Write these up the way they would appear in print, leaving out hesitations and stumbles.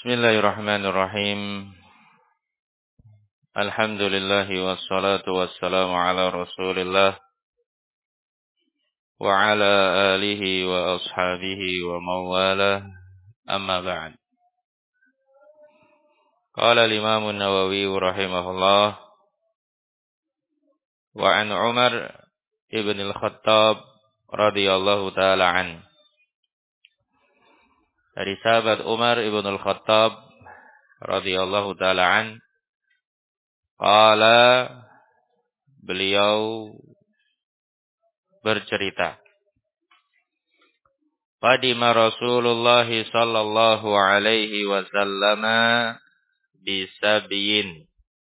Bismillahirrahmanirrahim. Alhamdulillahi wassalatu wassalamu ala Rasulillah wa ala alihi wa ashabihi wa mawalah. Amma ba'd. Qala al-Imam an-Nawawi rahimahullah wa an Umar ibn al-Khattab radhiyallahu taala an. Dari sahabat Umar ibn al-Khattab radhiyallahu taala an, qala, beliau bercerita, qadima Rasulullah sallallahu alaihi wasallam bisabyin.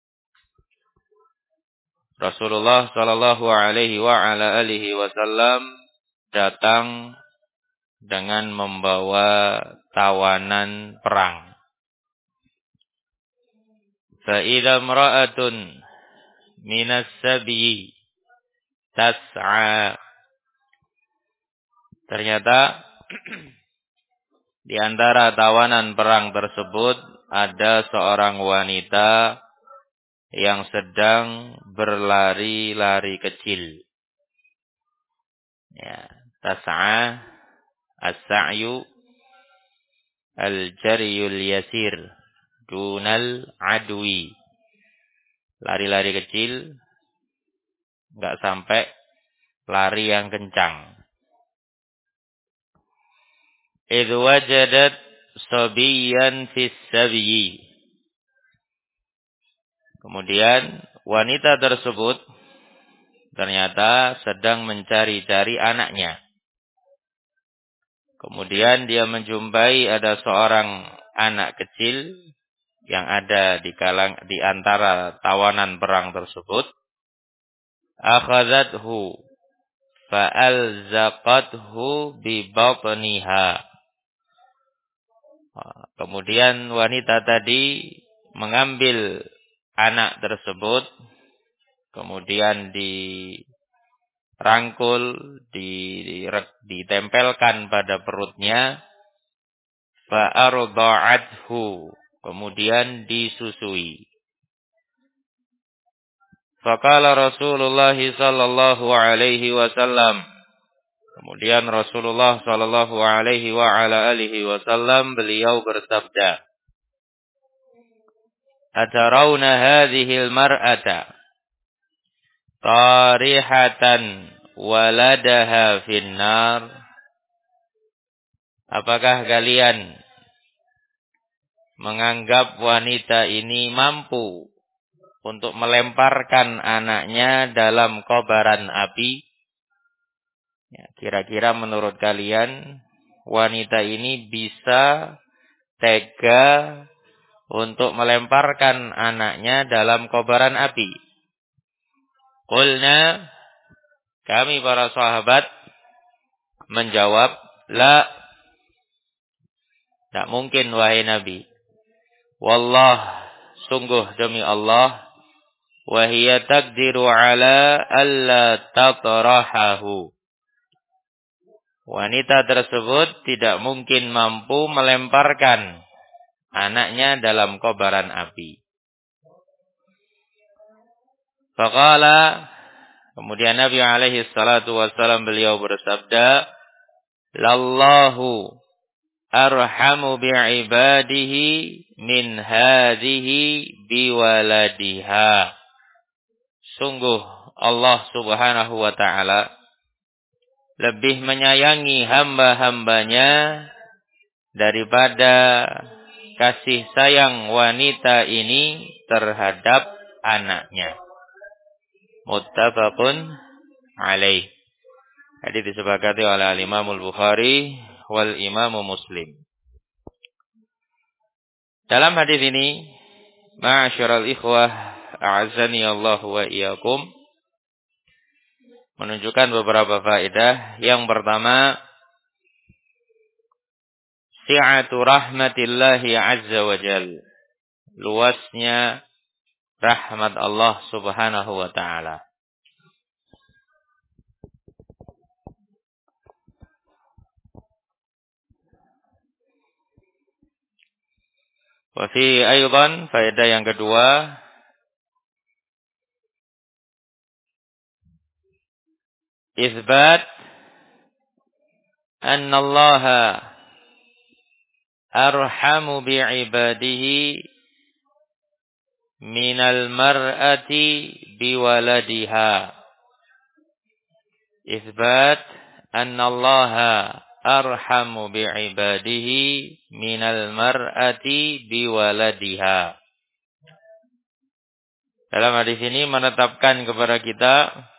Rasulullah sallallahu alaihi wa ala alihi wasallam datang dengan membawa tawanan perang. Fa idza imra'atun minas sabyi tas'a. Ternyata di antara tawanan perang tersebut ada seorang wanita yang sedang berlari-lari kecil. Ya, tas'a, as-sa'yu al-jaryul yasir dunal adwi. Lari-lari kecil, enggak sampai lari yang kencang. Idh wajadat sabiyan fis sabyi. Kemudian wanita tersebut ternyata sedang mencari-cari anaknya. Kemudian dia menjumpai ada seorang anak kecil yang ada di antara tawanan perang tersebut. Akhadzathu fa'alzaqathu bi batniha. Kemudian wanita tadi mengambil anak tersebut, kemudian dirangkul, ditempelkan pada perutnya, fa'arda'athu, kemudian disusui. Faqala Rasulullah sallallahu alaihi wasallam. Kemudian Rasulullah sallallahu alaihi wa ala alihi wasallam beliau bersabda, "Atarawna hadhil mar'ata tarihatan waladaha finnar?" Apakah kalian menganggap wanita ini mampu untuk melemparkan anaknya dalam kobaran api? Ya, kira-kira menurut kalian wanita ini bisa tega untuk melemparkan anaknya dalam kobaran api? Qulna, kami para sahabat menjawab, la, tak mungkin wahai Nabi. Wallah, sungguh demi Allah, wa hiya taqdiru ala alla tatrahahu. Wanita tersebut tidak mungkin mampu melemparkan anaknya dalam kobaran api. Faqala, kemudian Nabi alaihi salatu wassalam beliau bersabda, "Lallahu arhamu bi'ibadihi min hadhihi biwaladiha." Sungguh Allah subhanahu wa ta'ala lebih menyayangi hamba-hambanya daripada kasih sayang wanita ini terhadap anaknya. Muttafaqun alaih. Hadis disepakati oleh Al-Imam Al-Bukhari wal Imam Muslim. Dalam hadis ini, ma'asyiral ikhwah, a'azzani Allah wa iyyakum, menunjukkan beberapa faedah. Yang pertama, si'atu rahmatillahi azza wa jal, luasnya rahmat Allah subhanahu wa ta'ala. Wa fi aydan faedah yang kedua, isbat anna Allah arhamu bi'ibadihi minal mar'ati biwaladiha. Isbat anna Allah arhamu bi'ibadihi minal mar'ati biwaladiha. Dalam hadis ini menetapkan kepada kita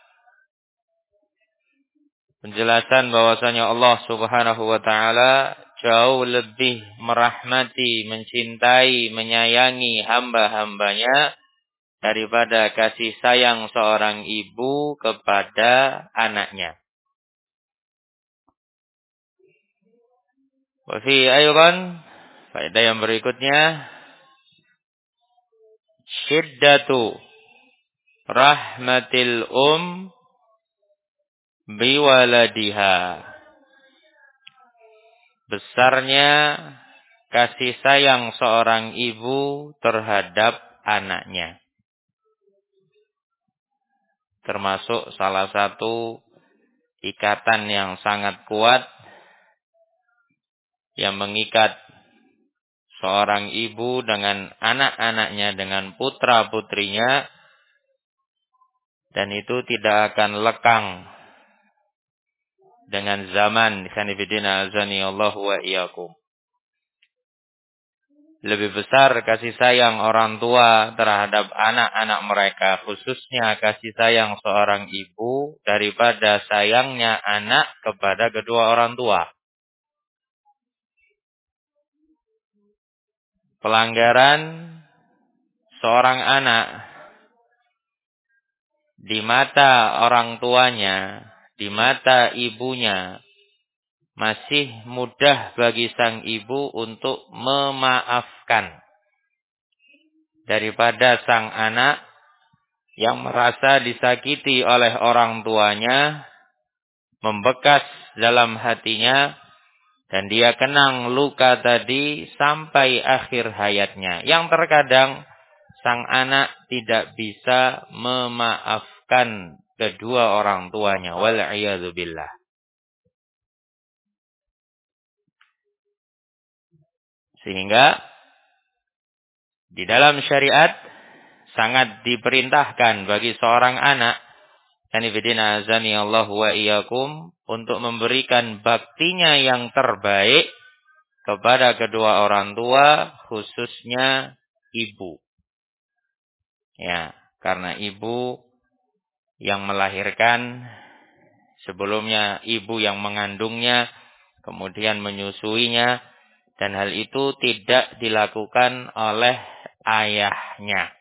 penjelasan bahwasanya Allah Subhanahu wa taala jauh lebih merahmati, mencintai, menyayangi hamba-hambanya daripada kasih sayang seorang ibu kepada anaknya. Wa fi aydan, faedah yang berikutnya, syiddatu rahmatil biwaladiha. Besarnya kasih sayang seorang ibu terhadap anaknya. Termasuk salah satu ikatan yang sangat kuat yang mengikat seorang ibu dengan anak-anaknya, dengan putra-putrinya, dan itu tidak akan lekang dengan zaman. Sanibidina azani Allah wa iyyakum. Lebih besar kasih sayang orang tua terhadap anak-anak mereka, khususnya kasih sayang seorang ibu, daripada sayangnya anak kepada kedua orang tua. Pelanggaran seorang anak di mata orang tuanya, di mata ibunya, masih mudah bagi sang ibu untuk memaafkan daripada sang anak yang merasa disakiti oleh orang tuanya, membekas dalam hatinya, dan dia kenang luka tadi sampai akhir hayatnya. Yang terkadang sang anak tidak bisa memaafkan kedua orang tuanya. Wal'iyadzubillah. Sehingga di dalam syariat sangat diperintahkan bagi seorang anak, sanibidina azani Allah wa iyyakum, untuk memberikan baktinya yang terbaik kepada kedua orang tua, khususnya ibu. Ya, karena ibu yang melahirkan, sebelumnya ibu yang mengandungnya, kemudian menyusuinya, dan hal itu tidak dilakukan oleh ayahnya.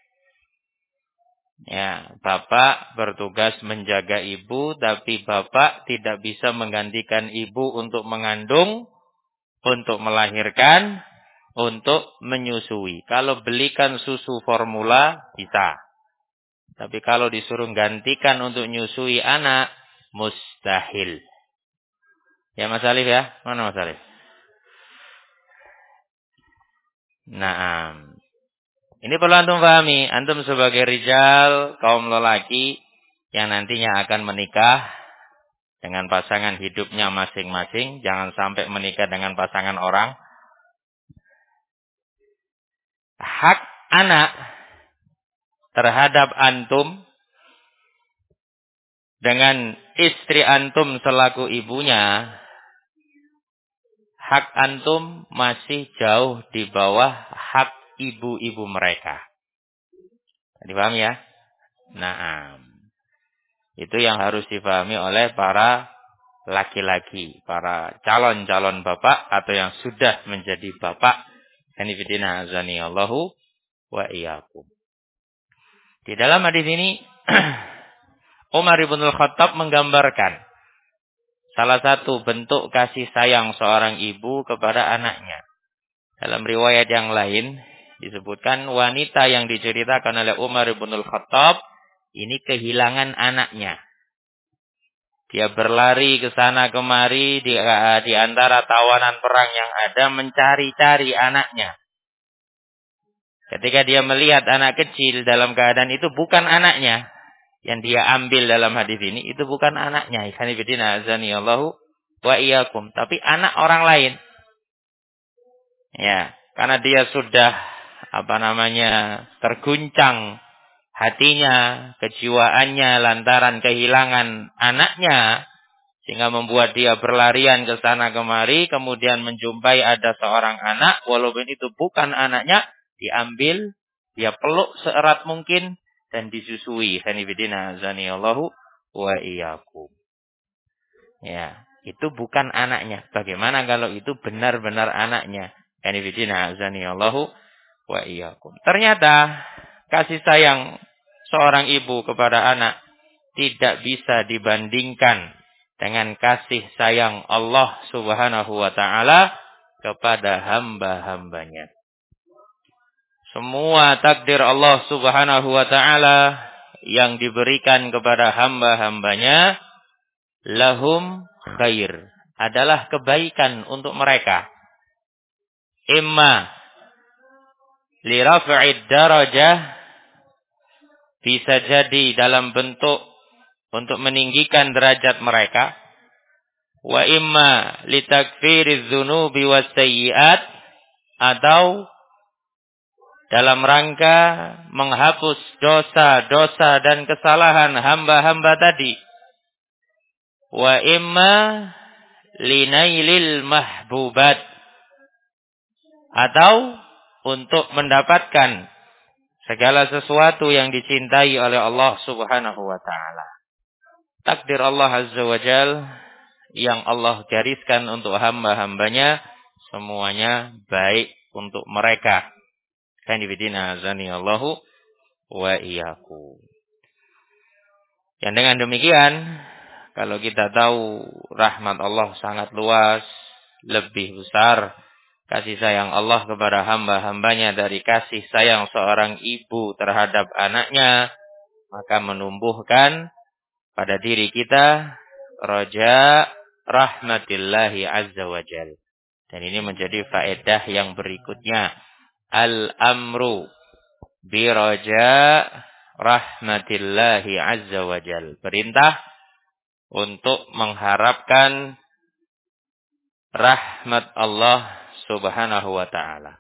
Ya, bapak bertugas menjaga ibu, tapi bapak tidak bisa menggantikan ibu untuk mengandung, untuk melahirkan, untuk menyusui. Kalau belikan susu formula, bisa. Tapi kalau disuruh gantikan untuk nyusui anak, mustahil. Ya Mas Alif ya? Mana Mas Alif? Naam. Ini perlu antum pahami. Antum sebagai rijal, kaum lelaki yang nantinya akan menikah dengan pasangan hidupnya masing-masing. Jangan sampai menikah dengan pasangan orang. Hak anak terhadap antum dengan istri antum selaku ibunya, hak antum masih jauh di bawah hak ibu-ibu mereka. Dipahami ya? Nah, itu yang harus dipahami oleh para laki-laki, para calon-calon bapak atau yang sudah menjadi bapak. Sanibidina azani Allahu wa iyyakum. Di dalam hadis ini Umar ibn al-Khattab menggambarkan salah satu bentuk kasih sayang seorang ibu kepada anaknya. Dalam riwayat yang lain disebutkan wanita yang diceritakan oleh Umar ibn al-Khattab ini kehilangan anaknya. Dia berlari ke sana kemari di antara tawanan perang yang ada, mencari-cari anaknya. Ketika dia melihat anak kecil dalam keadaan itu bukan anaknya, yang dia ambil dalam hadis ini itu bukan anaknya. Ikhwanifidina azanillahu wa iyyakum, tapi anak orang lain. Ya, karena dia sudah terguncang hatinya, kejiwaannya lantaran kehilangan anaknya, sehingga membuat dia berlarian ke sana kemari, kemudian menjumpai ada seorang anak, walaupun itu bukan anaknya, diambil, dia peluk seerat mungkin, dan disusui. Hanifidina azanillahu wa iyyakum. Ya, itu bukan anaknya. Bagaimana kalau itu benar-benar anaknya? Hanifidina azanillahu wa iyyakum. Ternyata kasih sayang seorang ibu kepada anak tidak bisa dibandingkan dengan kasih sayang Allah Subhanahu wa taala kepada hamba-hambanya. Semua takdir Allah Subhanahu wa taala yang diberikan kepada hamba-hambanya lahum khair, adalah kebaikan untuk mereka. Imma li raf'id darajah, bisa jadi dalam bentuk untuk meninggikan derajat mereka, wa imma li takfiriz dzunubi was sayyi'at, atau dalam rangka menghapus dosa-dosa dan kesalahan hamba-hamba tadi. Wa imma linailil mahbubat, atau untuk mendapatkan segala sesuatu yang dicintai oleh Allah Subhanahu wa taala. Takdir Allah Azza wa Jal yang Allah gariskan untuk hamba-hambanya semuanya baik untuk mereka. Kanibidina azani Allahu wa iyyakum. Yang dengan demikian, kalau kita tahu rahmat Allah sangat luas, lebih besar kasih sayang Allah kepada hamba-hambanya dari kasih sayang seorang ibu terhadap anaknya, maka menumbuhkan pada diri kita raja rahmatillahi azza wa jal. Dan ini menjadi faedah yang berikutnya. Al-amru bi raja rahmatillahi azza wa jal. Perintah untuk mengharapkan rahmat Allah subhanahu wa ta'ala.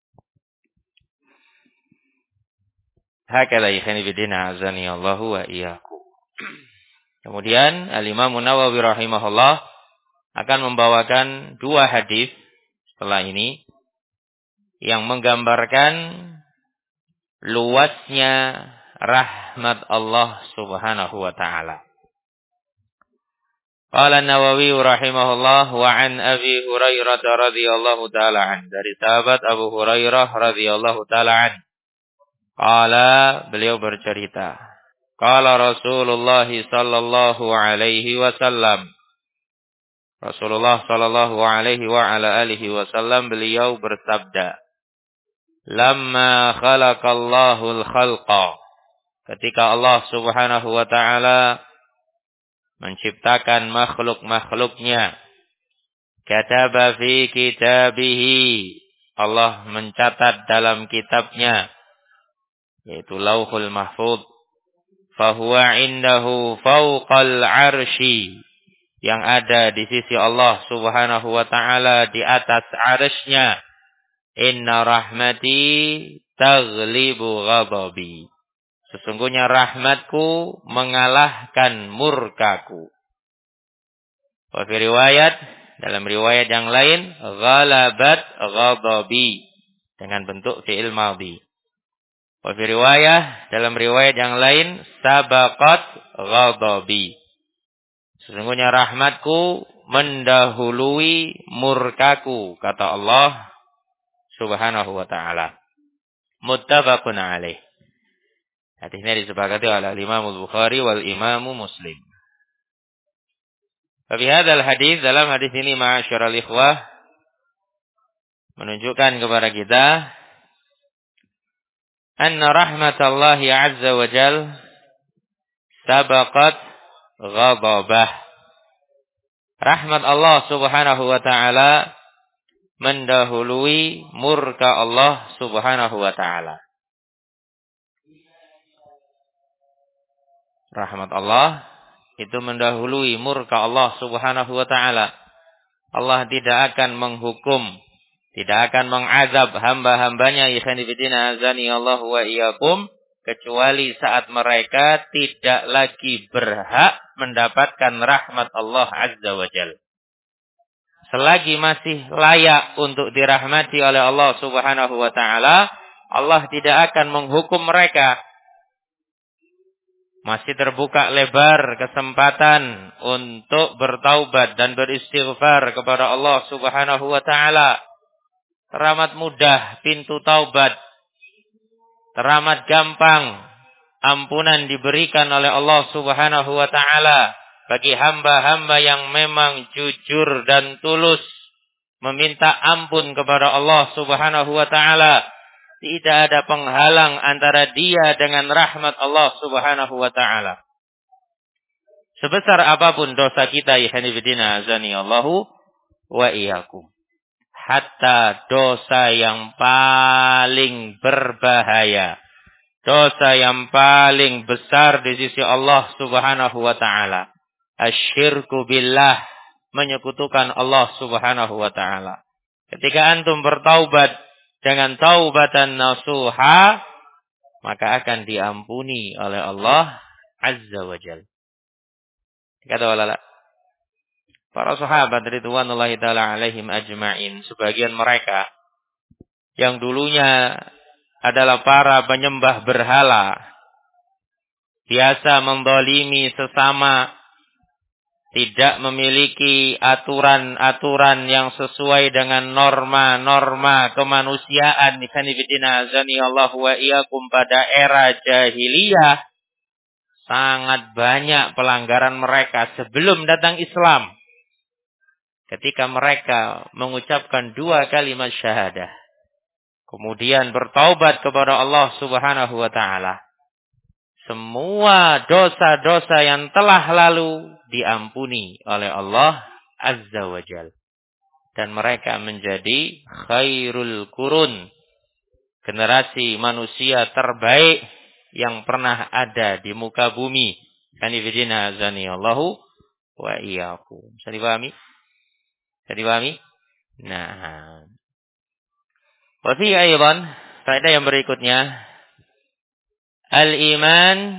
Hakala ikhani bidina azani Allahu wa iyyakum. Kemudian Al-Imam Nawawi rahimahullah akan membawakan dua hadis setelah ini yang menggambarkan luasnya rahmat Allah Subhanahu wa taala. Qala Nawawi rahimahullah wa an Abi Hurairah radhiyallahu taala an, dari sahabat Abu Hurairah radhiyallahu taala an. Qala, beliau bercerita, qala Rasulullah sallallahu alaihi wasallam, Rasulullah sallallahu alaihi wa ala alihi wasallam beliau bersabda, lamma khalaqallahu al-khalqa, ketika Allah Subhanahu wa taala menciptakan makhluk-makhluknya, kataba fi kitabihi, Allah mencatat dalam kitabnya, yaitu Lauhul Mahfuz, fahuwa indahu fawqal arsy, yang ada di sisi Allah Subhanahu wa taala di atas arsy-Nya. Inna rahmati taghlibu ghadabi, sesungguhnya rahmatku mengalahkan murkaku. Wa fi riwayat, dalam riwayat yang lain, ghalabat ghadabi, dengan bentuk fi'il madhi. Wa fi riwayat, dalam riwayat yang lain, sabaqat ghadabi, sesungguhnya rahmatku mendahului murkaku, kata Allah Subhanahu wa ta'ala. Muttafaqun alaih. Hadisnya disepakati oleh Imam Al-Bukhari wal Imam Muslim. Fi hadzal hadis, dalam hadis ini ma'asyiral ikhwah, menunjukkan kepada kita anna rahmatallahi azza wa jal sabaqat ghadabah. Rahmat Allah Subhanahu wa taala mendahului murka Allah Subhanahu wa taala. Rahmat Allah itu mendahului murka Allah Subhanahu wa taala. Allah tidak akan menghukum, tidak akan mengazab hamba-hambanya ikhwan fillah azani Allah wa iyyakum kecuali saat mereka tidak lagi berhak mendapatkan rahmat Allah Azza wa Jalla. Selagi masih layak untuk dirahmati oleh Allah Subhanahu wa taala, Allah tidak akan menghukum mereka. Masih terbuka lebar kesempatan untuk bertaubat dan beristighfar kepada Allah Subhanahu wa taala. Teramat mudah pintu taubat. Teramat gampang ampunan diberikan oleh Allah Subhanahu wa taala bagi hamba-hamba yang memang jujur dan tulus meminta ampun kepada Allah Subhanahu wa taala. Tidak ada penghalang antara dia dengan rahmat Allah Subhanahu wa taala. Sebesar apapun dosa kita, ikhwanifidina azani Allahu wa iyyakum. Hatta dosa yang paling berbahaya, dosa yang paling besar di sisi Allah Subhanahu wa taala, asyirku billah, menyekutukan Allah Subhanahu wa taala. Ketika antum bertaubat dengan taubatan nasuha, maka akan diampuni oleh Allah Azza wa Jalla. Kata walala, para sahabat ridwanullahi taala alaihim ajma'in, sebagian mereka yang dulunya adalah para penyembah berhala, biasa mendolimi sesama, tidak memiliki aturan-aturan yang sesuai dengan norma-norma kemanusiaan. Ikhwanifidina azani Allah wa iyyakum, pada era jahiliyah sangat banyak pelanggaran mereka sebelum datang Islam. Ketika mereka mengucapkan 2 kalimat syahadah, kemudian bertaubat kepada Allah Subhanahu wa taala, semua dosa-dosa yang telah lalu diampuni oleh Allah Azza wa Jalla. Dan mereka menjadi khairul qurun, generasi manusia terbaik yang pernah ada di muka bumi. Kanifidina azani Allahu wa iyyakum. Bisa dipahami? Bisa dipahami? Nah. Wa fi aydan, faedah yang berikutnya, al-iman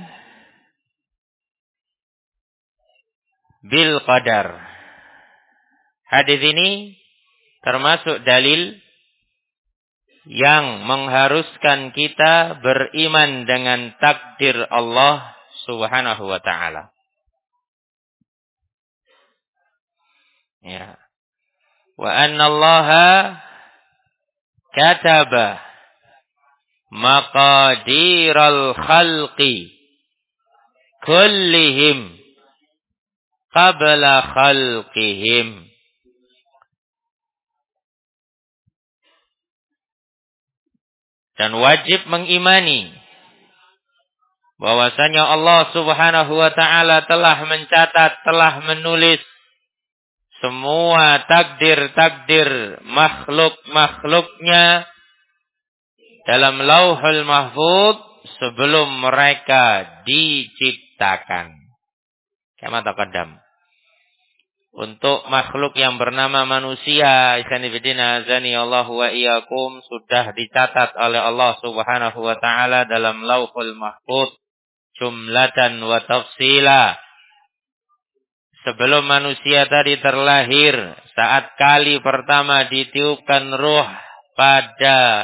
bil qadar. Hadis ini termasuk dalil yang mengharuskan kita beriman dengan takdir Allah Subhanahu wa taala. Ya. Wa anna Allaha kataba maqadiral khalqi kullihim qabla khalqihim. Dan wajib mengimani bahwasanya Allah Subhanahu wa taala telah mencatat, telah menulis semua takdir-takdir makhluk-makhluknya dalam Lauhul Mahfuz sebelum mereka diciptakan. Kama taqaddam. Untuk makhluk yang bernama manusia, ikhwanifidina azani Allah wa iyyakum, sudah dicatat oleh Allah Subhanahu wa taala dalam Lauhul Mahfuz jumlatan wa tafsila. Sebelum manusia tadi terlahir, saat kali pertama ditiupkan ruh pada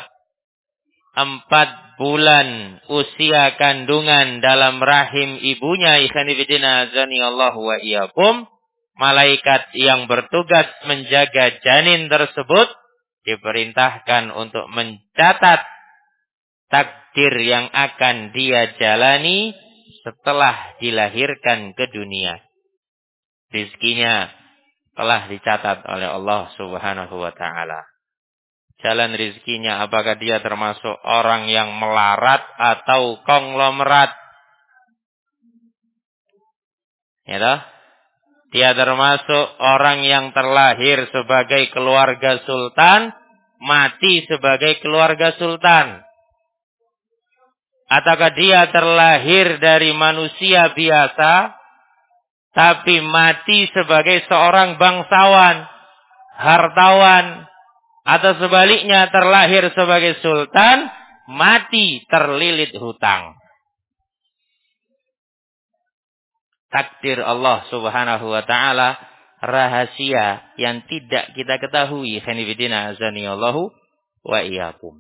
4 bulan usia kandungan dalam rahim ibunya, ikhwanifidina azani Allah wa iyyakum, malaikat yang bertugas menjaga janin tersebut diperintahkan untuk mencatat takdir yang akan dia jalani setelah dilahirkan ke dunia. Rizkinya telah dicatat oleh Allah Subhanahu wa taala. Jalan rizkinya, apakah dia termasuk orang yang melarat atau konglomerat? Ya toh? Dia termasuk orang yang terlahir sebagai keluarga sultan, mati sebagai keluarga sultan. Ataukah dia terlahir dari manusia biasa, tapi mati sebagai seorang bangsawan, hartawan, atau sebaliknya terlahir sebagai sultan, mati terlilit hutang. Takdir Allah subhanahu wa ta'ala rahasia yang tidak kita ketahui. Khanifidina azaniyallahu wa iyyakum.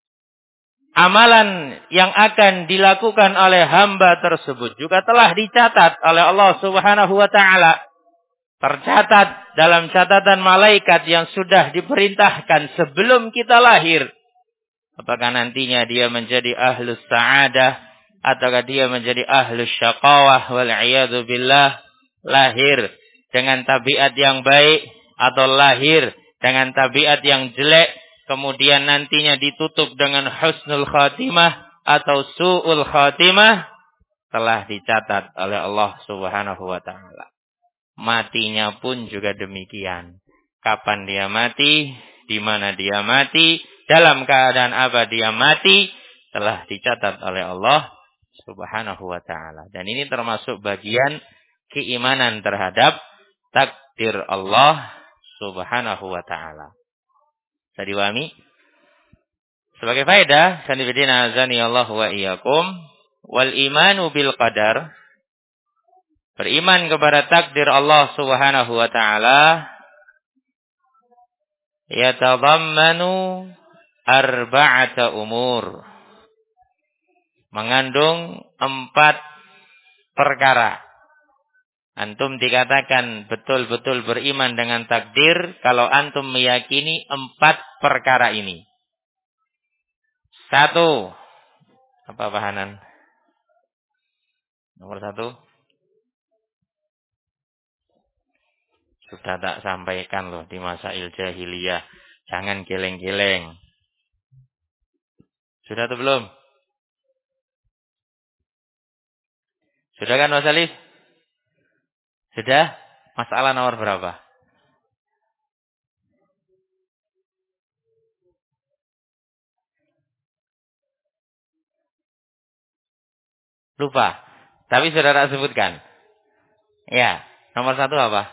Amalan yang akan dilakukan oleh hamba tersebut juga telah dicatat oleh Allah subhanahu wa ta'ala. Tercatat dalam catatan malaikat yang sudah diperintahkan sebelum kita lahir. Apakah nantinya dia menjadi ahlus sa'adah, ataukah dia menjadi ahlus syaqawah, wal'iyadu billah. Lahir dengan tabiat yang baik, atau lahir dengan tabiat yang jelek, kemudian nantinya ditutup dengan husnul khatimah, atau su'ul khatimah, telah dicatat oleh Allah subhanahu wa ta'ala. Matinya pun juga demikian. Kapan dia mati, di mana dia mati, dalam keadaan apa dia mati, telah dicatat oleh Allah subhanahu wa ta'ala. Dan ini termasuk bagian keimanan terhadap takdir Allah subhanahu wa ta'ala. Bisa dipahami? Sebagai faedah, sanibidina azani Allah wa iyyakum, wal imanu bil qadar, beriman kepada takdir Allah subhanahu wa ta'ala, yatadhammanu arba'ata umur, mengandung 4 perkara. Antum dikatakan betul-betul beriman dengan takdir kalau antum meyakini 4 perkara ini. 1. Apa bahanan? Nomor 1. Sudah tak sampaikan loh di masail jahiliyah. Jangan geleng-geleng. Sudah atau belum? Sudah kan Mas Alif? Sudah? Masalah nomor berapa? Lupa. Tapi sudah tak sebutkan. Ya. Nomor 1 apa?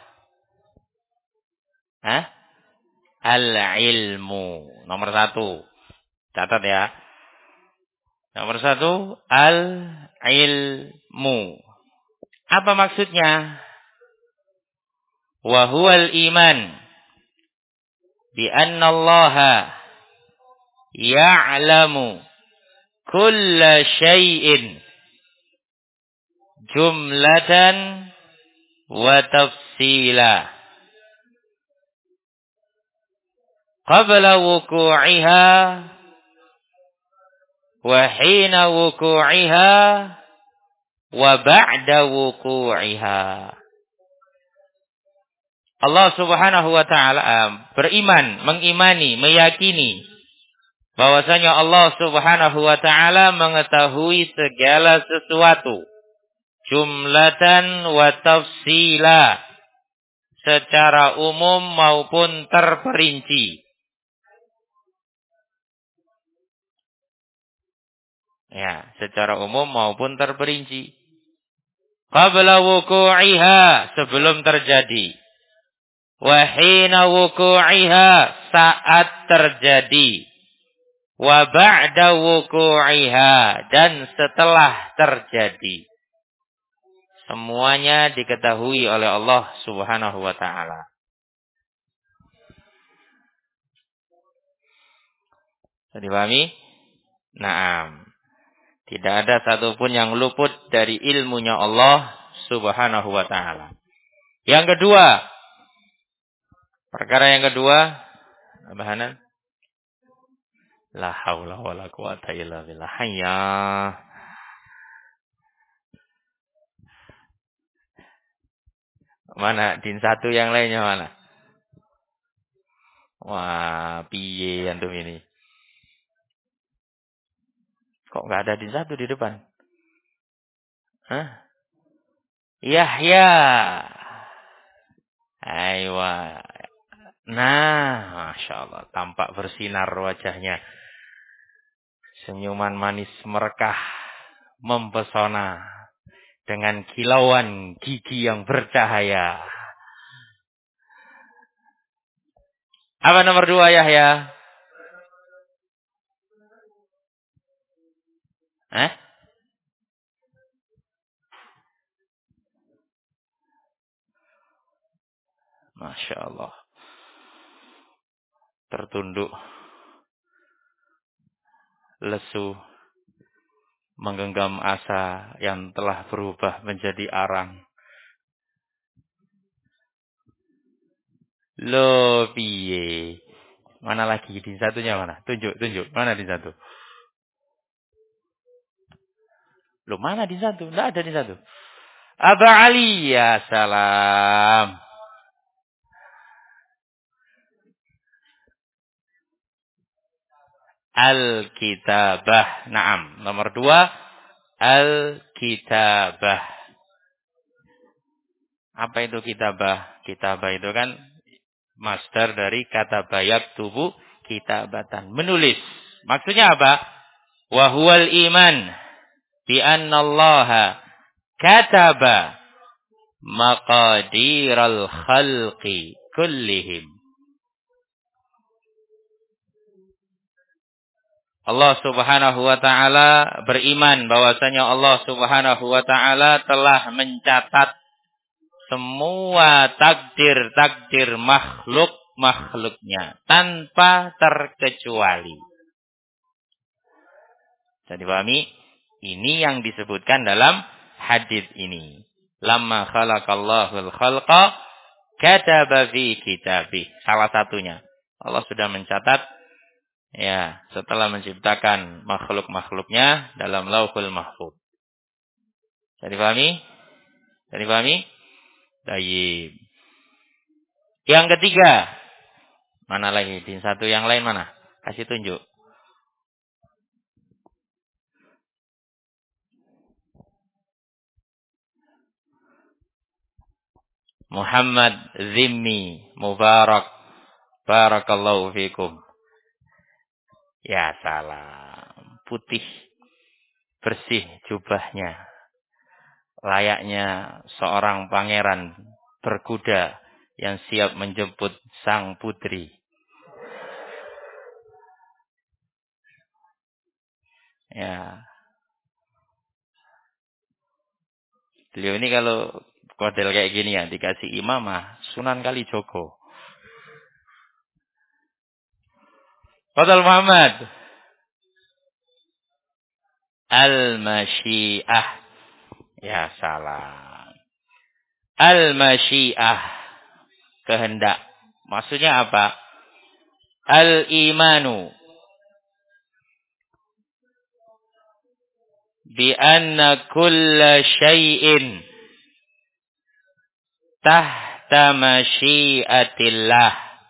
Hah? Al-ilmu. Nomor 1. Catat ya. Nomor 1. Al-ilmu. Apa maksudnya? Wa huwal iman bi anna Allah ya'lamu kulla syai'in jumlatan wa tafsila qabla wuku'iha wa hina wuku'iha wa ba'da wuku'iha. Allah subhanahu wa ta'ala beriman, mengimani, meyakini bahwasanya Allah subhanahu wa ta'ala mengetahui segala sesuatu, jumlatan wa tafsila, secara umum maupun terperinci. Ya, secara umum maupun terperinci. Qabla wuku'iha, sebelum terjadi. Wa hina wuku'iha, saat terjadi. Wa ba'da wuku'iha, dan setelah terjadi. Semuanya diketahui oleh Allah subhanahu wa ta'ala. Bisa dipahami? Naam. Tidak ada satupun yang luput dari ilmunya Allah subhanahu wa ta'ala. Yang kedua, perkara yang kedua, bahanan? La haula wa la quwata illa billah. Hayya. Mana din 1 yang lainnya mana? Wah, piye antum ini? Kok enggak ada din 1 di depan? Hah? Yahya. Aywa. Nah, Masya Allah. Tampak bersinar wajahnya. Senyuman manis merekah. mempesona dengan kilauan gigi yang bercahaya. Apa nomor 2 Yahya? Masya Allah. Tertunduk, lesu, menggenggam asa yang telah berubah menjadi arang. Loh piye? Mana lagi? Di satunya mana? Tunjuk. Mana di satu? Loh mana di satu? Tidak ada di satu. Aba Ali, ya salam. Al-kitabah. Naam. Nomor 2. Al-kitabah. Apa itu kitabah? Kitabah itu kan masdar dari kata bayak tubuh kitabatan. Menulis. Maksudnya apa? Wahuwal iman. Bi annallaha kataba maqadiral khalqi kullihim. Allah Subhanahu wa taala beriman bahwasanya Allah Subhanahu wa taala telah mencatat semua takdir-takdir makhluk-makhluknya tanpa terkecuali. Jadi pahami? Ini yang disebutkan dalam hadis ini. Lamma khalaqallahul khalqa kataba fi kitabih. Salah satunya. Allah sudah mencatat ya, setelah menciptakan makhluk-makhluknya dalam Lauhul Mahfuz. Jadi pahami? Baik. Yang ketiga. Mana lagi? Di satu yang lain mana? Kasih tunjuk. Muhammad Zimmi Mubarak. Barakallahu fikum. Ya salam. Putih. Bersih jubahnya. Layaknya seorang pangeran berkuda yang siap menjemput sang putri. Ya. Beliau ini kalau model kayak gini ya dikasih imamah Sunan Kalijogo. Fadal Muhammad. Al-Masyiah. Ya salam. Al-Masyiah. Kehendak. Maksudnya apa? Al-imanu. Bi anna kulla syai'in tahta masyiatillah.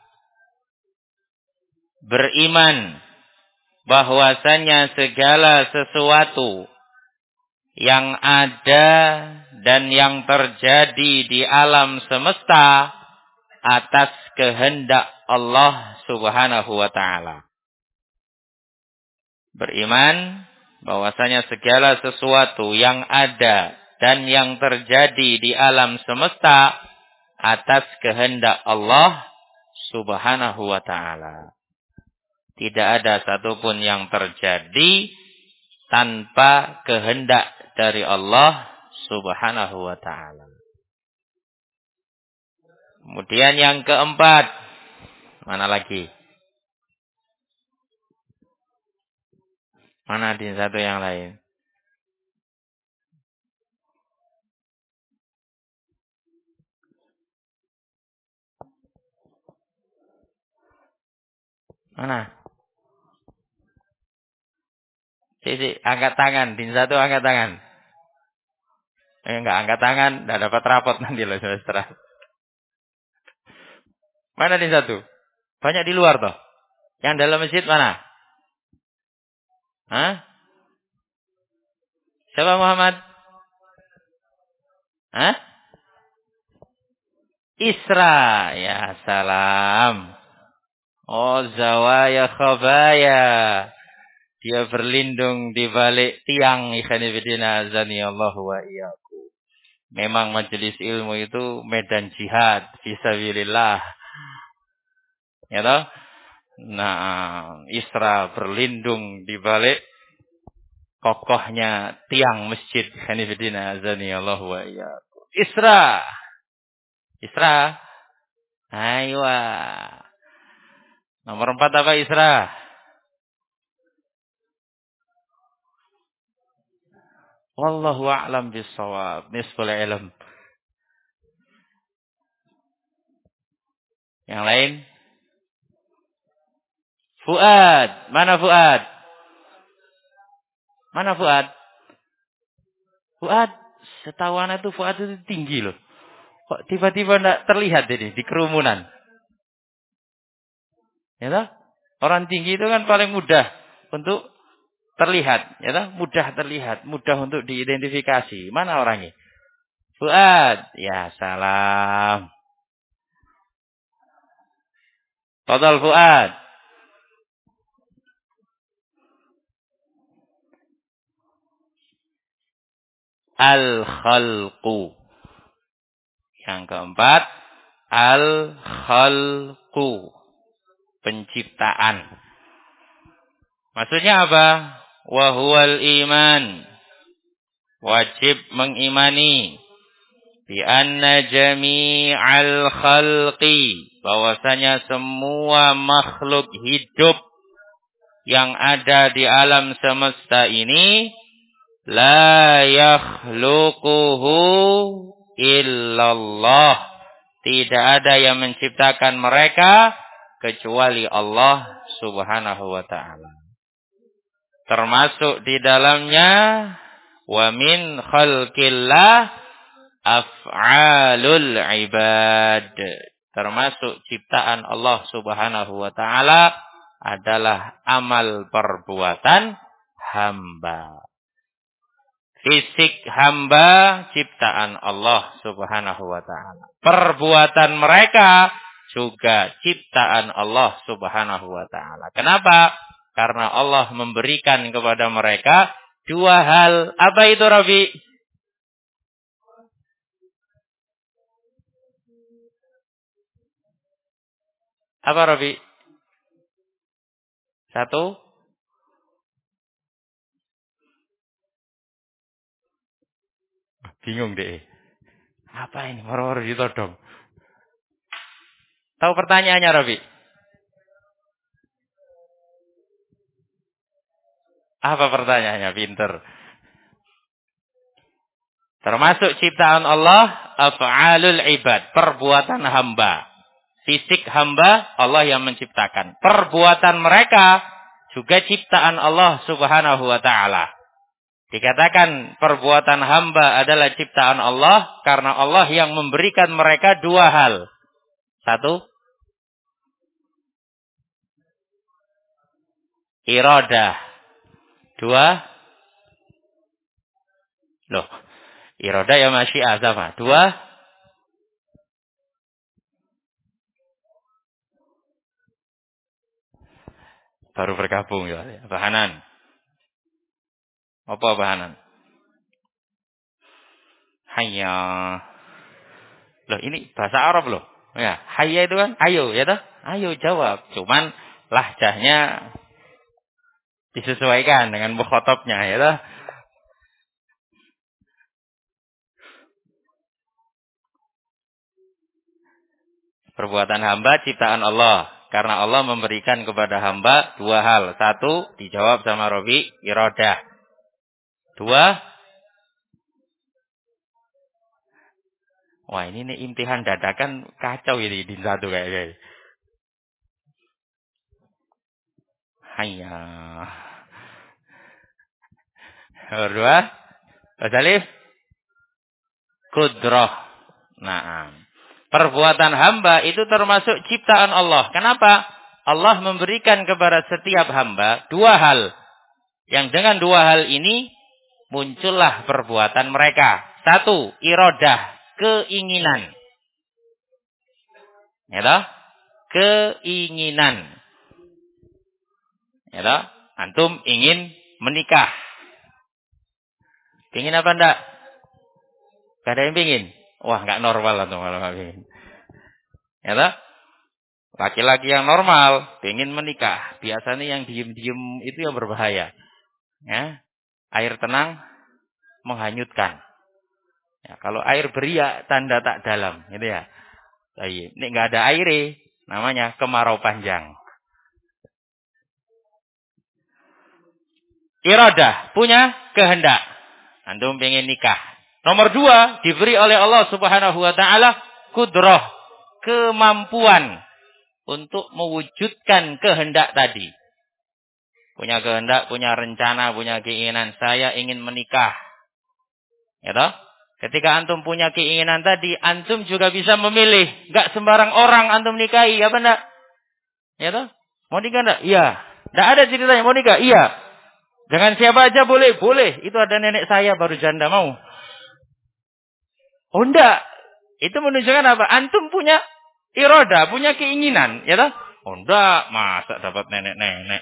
Beriman bahwasanya segala sesuatu yang ada dan yang terjadi di alam semesta atas kehendak Allah Subhanahu wa taala. Beriman bahwasanya segala sesuatu yang ada dan yang terjadi di alam semesta atas kehendak Allah Subhanahu wa taala. Tidak ada satupun yang terjadi tanpa kehendak dari Allah Subhanahu wa taala. Kemudian yang keempat, mana lagi? Mana di satu yang lain? Mana? Sisi, angkat tangan. Di satu angkat tangan. Enggak angkat tangan, enggak dapat rapot nanti loh semester. Mana di satu? Banyak di luar toh. Yang dalam masjid mana? Hah? Siapa Muhammad? Hah? Isra. Ya salam. Oh, zawaya khabaya. Dia berlindung di balik tiang. Ikhwanifidina azani Allah wa iyyakum. Memang majelis ilmu itu medan jihad fisabilillah. Ya toh? Nah, Isra berlindung di balik kokohnya tiang masjid. Ikhwanifidina azani Allah wa iyyakum. Isra. Isra. Aywa. Nomor 4 apa Isra? Wallahu a'lam bissawab. Nisful ilm. Yang lain? Fuad. Mana Fuad? Mana Fuad? Fuad. Setahu anak itu Fuad itu tinggi loh. Kok tiba-tiba tidak terlihat ini di kerumunan? Ya toh? Orang tinggi itu kan paling mudah untuk terlihat, ya toh? Mudah terlihat, mudah untuk diidentifikasi. Mana orangnya? Fuad. Ya salam. Total Fuad. Al-khalqu. Yang keempat, al-khalqu. Penciptaan. Maksudnya apa? Wa huwal iman. Wajib mengimani. Bi anna jami'al khalqi. Bahwasanya semua makhluk hidup yang ada di alam semesta ini. La yakhluquhu illallah. Tidak ada yang menciptakan mereka kecuali Allah Subhanahu wa ta'ala. Termasuk di dalamnya wa min khalqillah af'alul ibad. Termasuk ciptaan Allah Subhanahu wa ta'ala adalah amal perbuatan hamba. Fisik hamba ciptaan Allah Subhanahu wa ta'ala. Perbuatan mereka juga ciptaan Allah Subhanahu wa ta'ala. Kenapa? Karena Allah memberikan kepada mereka dua hal. Apa itu, Rabi? Apa, Rabi? Satu. Bingung deh. Apa ini? Moro-moro ditodong. Tahu pertanyaannya, Rabi? Apa pertanyaannya? Pinter. Termasuk ciptaan Allah, af'alul ibad, perbuatan hamba. Fisik hamba, Allah yang menciptakan. Perbuatan mereka juga ciptaan Allah Subhanahu wa ta'ala. Dikatakan perbuatan hamba adalah ciptaan Allah karena Allah yang memberikan mereka dua hal. Satu, iradah. Dua, loh, iradah ya masyiah sama. Dua, baru bergabung ya. Bahanan. Apa bahanan? Hayya. Loh, ini bahasa Arab loh. Ya, hayya itu kan ayo, ya toh? Ayo jawab. Cuman lahjahnya disesuaikan dengan mukhatabnya, ya toh? Perbuatan hamba ciptaan Allah. Karena Allah memberikan kepada hamba dua hal. Satu, dijawab sama Robi, iradah. Dua, wah ini nih imtihan dadakan kacau ini di satu kayak. Hayya. Nomor dua, Mas Alif, kudrah. Nah, perbuatan hamba itu termasuk ciptaan Allah. Kenapa? Allah memberikan kepada setiap hamba dua hal. Yang dengan dua hal ini muncullah perbuatan mereka. Satu, iradah, keinginan. Ya toh? Keinginan. Ya toh? antum ingin menikah. Pingin apa enggak? Gak ada yang pingin. Wah, enggak normal antum kalau enggak pingin. Ya toh? Laki-laki yang normal pingin menikah. Biasanya yang diem-diem itu yang berbahaya. Ya. Air tenang menghanyutkan. Ya, kalau air beriak tanda tak dalam, gitu ya. Ini enggak ada air, namanya kemarau panjang. Iradah, punya kehendak. Antum pengen nikah. Nomor 2, diberi oleh Allah Subhanahu wa taala kudrah, kemampuan untuk mewujudkan kehendak tadi. Punya kehendak, punya rencana, punya keinginan, saya ingin menikah. Ya toh? Ketika antum punya keinginan tadi, antum juga bisa memilih. Enggak sembarang orang antum nikahi, apa enggak? Ya toh? Mau nikah enggak? Iya. Enggak ada ceritanya mau nikah? Iya. Jangan siapa aja boleh? Boleh. Itu ada nenek saya baru janda mau. Oh enggak. Itu menunjukkan apa? Antum punya iroda, punya keinginan. Ya toh? Oh enggak. Masa dapat nenek-nenek.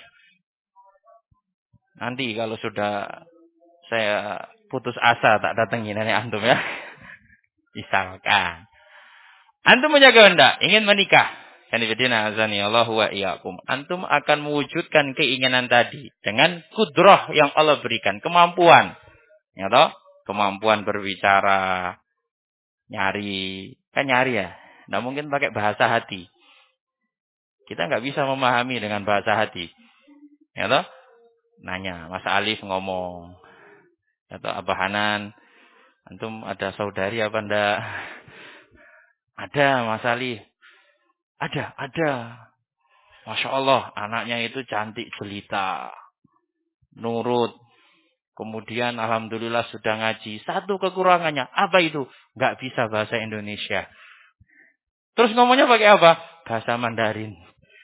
Nanti kalau sudah saya putus asa tak datangi nenek antum ya. Misalkan. Antum punya kehendak, ingin menikah. Allahu wa iyyakum. Antum akan mewujudkan keinginan tadi dengan kudrah yang Allah berikan, kemampuan. Ya toh? Kemampuan berbicara, nyari, kan nyari ya. Nggak mungkin pakai bahasa hati. Kita nggak bisa memahami dengan bahasa hati. Ya toh? Nanya, Mas Alif ngomong. Atau Abah Hanan, antum ada saudari apa enggak? Ada, Mas Alif. Ada. Masya Allah, anaknya itu cantik jelita. Nurut. Kemudian alhamdulillah sudah ngaji. Satu kekurangannya, apa itu? Nggak bisa bahasa Indonesia. Terus ngomongnya pakai apa? Bahasa Mandarin.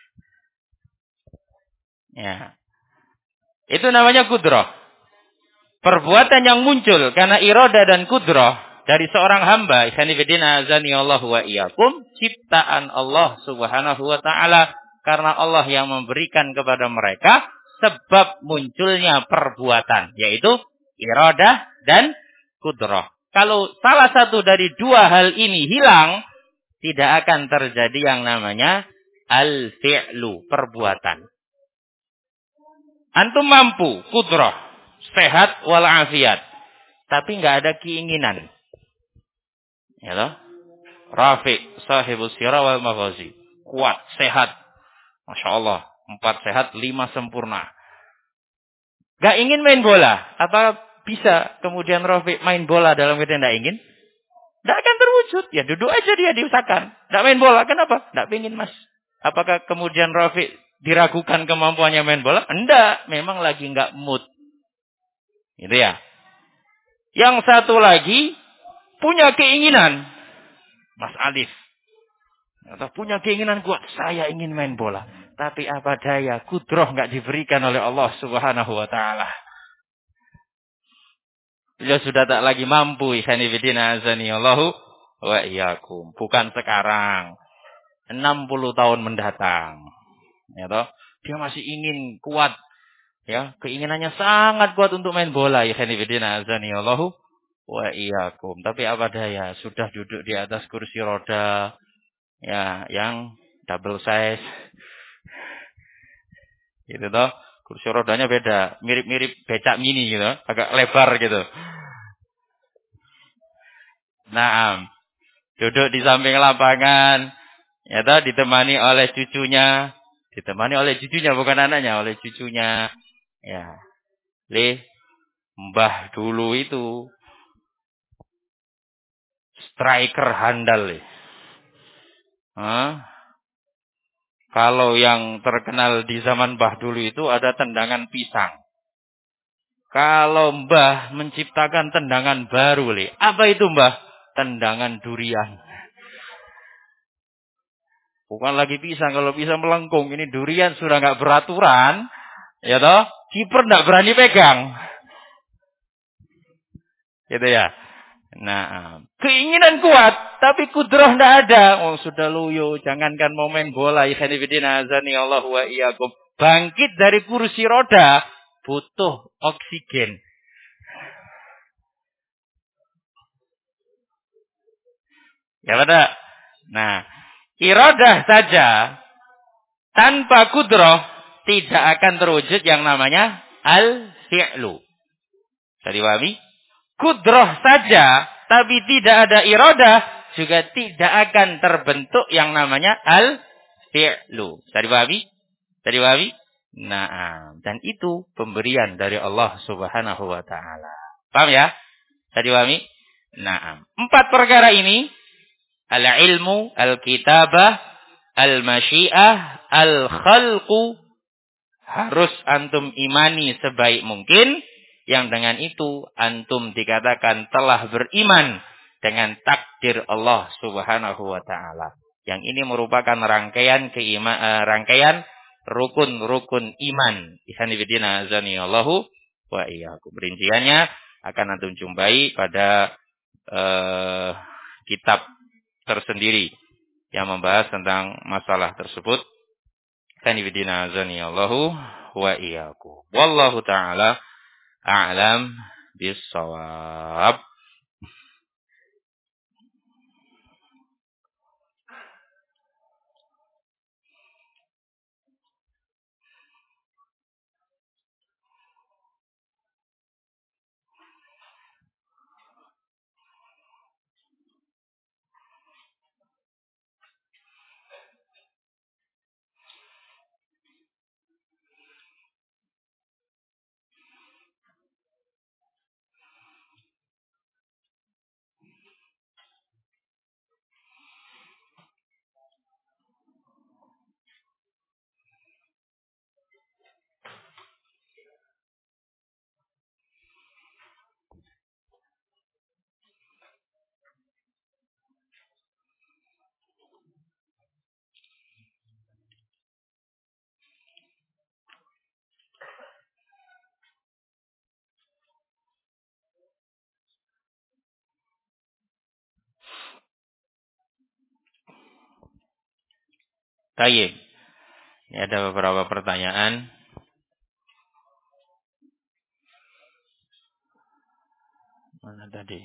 Ya. Itu namanya kudrah. Perbuatan yang muncul karena iroda dan kudrah dari seorang hamba, ikhwanifidina azanillahu wa iyyakum, ciptaan Allah Subhanahu wa taala, karena Allah yang memberikan kepada mereka sebab munculnya perbuatan, yaitu iroda dan kudrah. Kalau salah satu dari dua hal ini hilang, tidak akan terjadi yang namanya al-fi'lu, perbuatan. Antum mampu, kudrah, sehat walafiat, tapi enggak ada keinginan. Ya toh? Rafiq, sahibus sirah wal maghazi. Kuat, sehat. Masya Allah. 4 sehat, 5 sempurna. Enggak ingin main bola. Apa bisa kemudian Rafiq main bola dalam keadaan enggak ingin? Enggak akan terwujud. Ya duduk aja dia diusahakan. Enggak main bola. Kenapa? Enggak ingin mas. Apakah kemudian Rafiq diragukan kemampuannya main bola? Enggak. Memang lagi enggak mood. Gitu ya. Yang satu lagi punya keinginan. Mas Alif. Atau punya keinginan kuat. Saya ingin main bola. Tapi apa daya. Kudroh enggak diberikan oleh Allah Subhanahu wa ta'ala. Dia sudah tak lagi mampu. Ikhwanifidina azanillahu wa iyyakum. Bukan sekarang. 60 tahun mendatang. Ya toh? Dia masih ingin kuat. Ya, keinginannya sangat kuat untuk main bola. Ikhwanifidina azanillahu wa iyyakum. Tapi apa daya. Sudah duduk di atas kursi roda. Ya, yang double size. Gitu toh. Kursi rodanya beda. Mirip-mirip becak mini gitu. Agak lebar gitu. Nah, duduk di samping lapangan. Ya toh, ditemani oleh cucunya. Ditemani oleh cucunya, bukan anaknya. Oleh cucunya. Ya. Mbah dulu itu. Striker handal. Hah? Kalau yang terkenal di zaman Mbah dulu itu ada tendangan pisang. Kalau Mbah menciptakan tendangan baru, apa itu Mbah? Tendangan durian. Bukan lagi pisang, kalau pisang melengkung. Ini durian sudah nggak beraturan. Ya toh? Kiper nggak berani pegang. Gitu ya. Nah, keinginan kuat, tapi kudrah nggak ada. Oh, sudah loyo, jangankan mau main bola. Ikhwanifidina azani Allah wa iyyakum. bangkit dari kursi roda butuh oksigen. Ya pada. Nah, iradah saja tanpa kudroh tidak akan terwujud yang namanya al-fi'lu. Tadi pahami? Kudroh saja tapi tidak ada iradah juga tidak akan terbentuk yang namanya al-fi'lu. Tadi pahami? Tadi pahami? Nah, dan itu pemberian dari Allah Subhanahu wa taala. Paham ya? Tadi pahami? Nah, 4 perkara ini al-ilmu, al-kitabah, al-masyiah, al-khalqu harus antum imani sebaik mungkin. Yang dengan itu antum dikatakan telah beriman dengan takdir Allah Subhanahu wa taala. Yang ini merupakan rangkaian rukun-rukun iman. Ihanibidina azani Allahu wa iyyakum. Rinciannya akan antum jumpai pada kitab tersendiri yang membahas tentang masalah tersebut. Ihanibidina azani Allahu wa iyyakum. Wallahu taala a'lam bis-shawab. Tayyib. Ini ada beberapa pertanyaan. Mana tadi?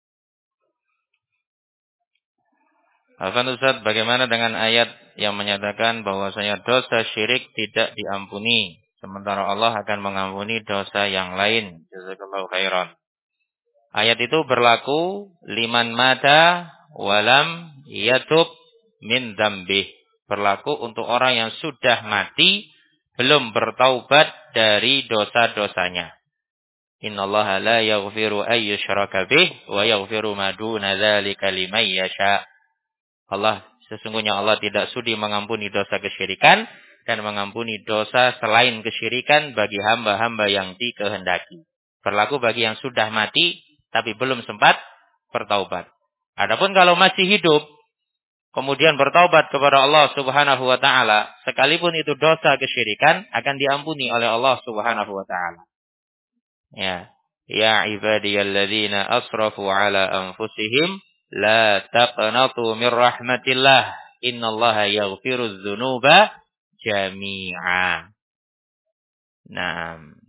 Afan Ustaz, bagaimana dengan ayat yang menyatakan bahwasanya dosa syirik tidak diampuni, sementara Allah akan mengampuni dosa yang lain? Jazakallahu khairan. Ayat itu berlaku liman mata walam yatub min dzambih. Berlaku untuk orang yang sudah mati belum bertaubat dari dosa-dosanya. Innallaha la yaghfiru ay yushraka bih wa yaghfiru ma duna dzalika liman yasha. Sesungguhnya Allah tidak sudi mengampuni dosa kesyirikan dan mengampuni dosa selain kesyirikan bagi hamba-hamba yang dikehendaki. Berlaku bagi yang sudah mati tapi belum sempat bertaubat. Adapun kalau masih hidup kemudian bertaubat kepada Allah Subhanahu wa taala, sekalipun itu dosa kesyirikan akan diampuni oleh Allah Subhanahu wa taala. Ya. Ya ibadiyalladzina asrafu ala anfusihim la taqnatu min rahmatillah. Innallaha yaghfirudz dzunuba jami'a. Nah,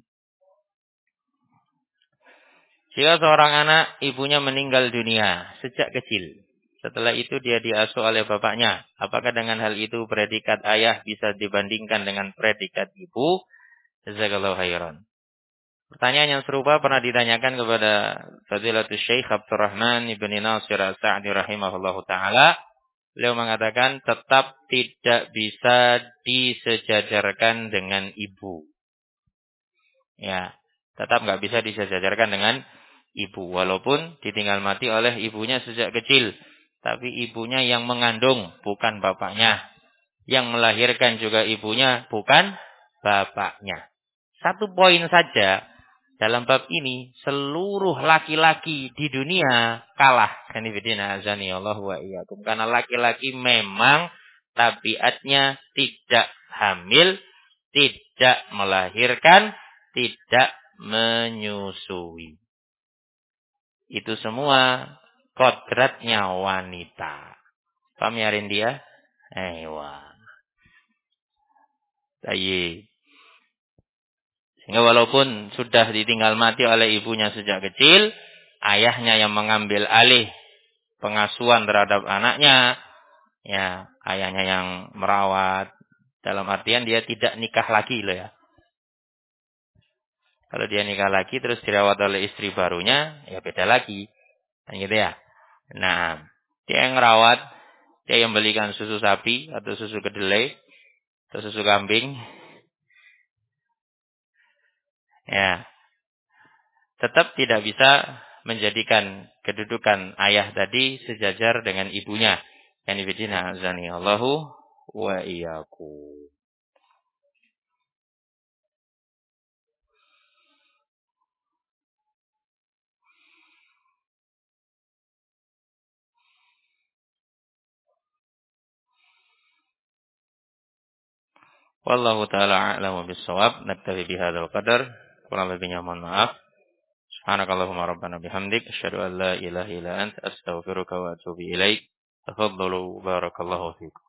jika seorang anak ibunya meninggal dunia sejak kecil, setelah itu dia diasuh oleh bapaknya, apakah dengan hal itu predikat ayah bisa dibandingkan dengan predikat ibu? Jazakallahu khairan. Pertanyaan yang serupa pernah ditanyakan kepada Fadilatul Syekh Abdurrahman Ibn Nasir As-Sa'di rahimahullahu ta'ala. Beliau mengatakan tetap tidak bisa disejajarkan dengan ibu. Ya, tetap nggak bisa disejajarkan dengan ibu. Walaupun ditinggal mati oleh ibunya sejak kecil. Tapi ibunya yang mengandung, bukan bapaknya. Yang melahirkan juga ibunya, bukan bapaknya. Satu poin saja. Dalam bab ini, seluruh laki-laki di dunia kalah. Karena laki-laki memang tabiatnya tidak hamil, tidak melahirkan, tidak menyusui. Itu semua kodratnya wanita. Paham ya Rindia? Ewa. Tayyib. Sehingga walaupun sudah ditinggal mati oleh ibunya sejak kecil, ayahnya yang mengambil alih pengasuhan terhadap anaknya, ya, ayahnya yang merawat. Dalam artian dia tidak nikah lagi loh ya. Kalau dia nikah lagi terus dirawat oleh istri barunya, ya beda lagi. Kan gitu ya. Nah, dia yang merawat, dia yang belikan susu sapi atau susu kedelai atau susu kambing. Ya, tetap tidak bisa menjadikan kedudukan ayah tadi sejajar dengan ibunya. Yani bidina azani Allahu wa iyyakum. Wallahu taala a'lamu bis-shawab. Naktafi bihadzal qadar. Kurang lebihnya mohon maaf. Subhanakallahumma rabbana bihamdik asyhadu an la ilaha illa anta astaghfiruka wa atubu ilaik. Tafaddalu barakallahu fiikum.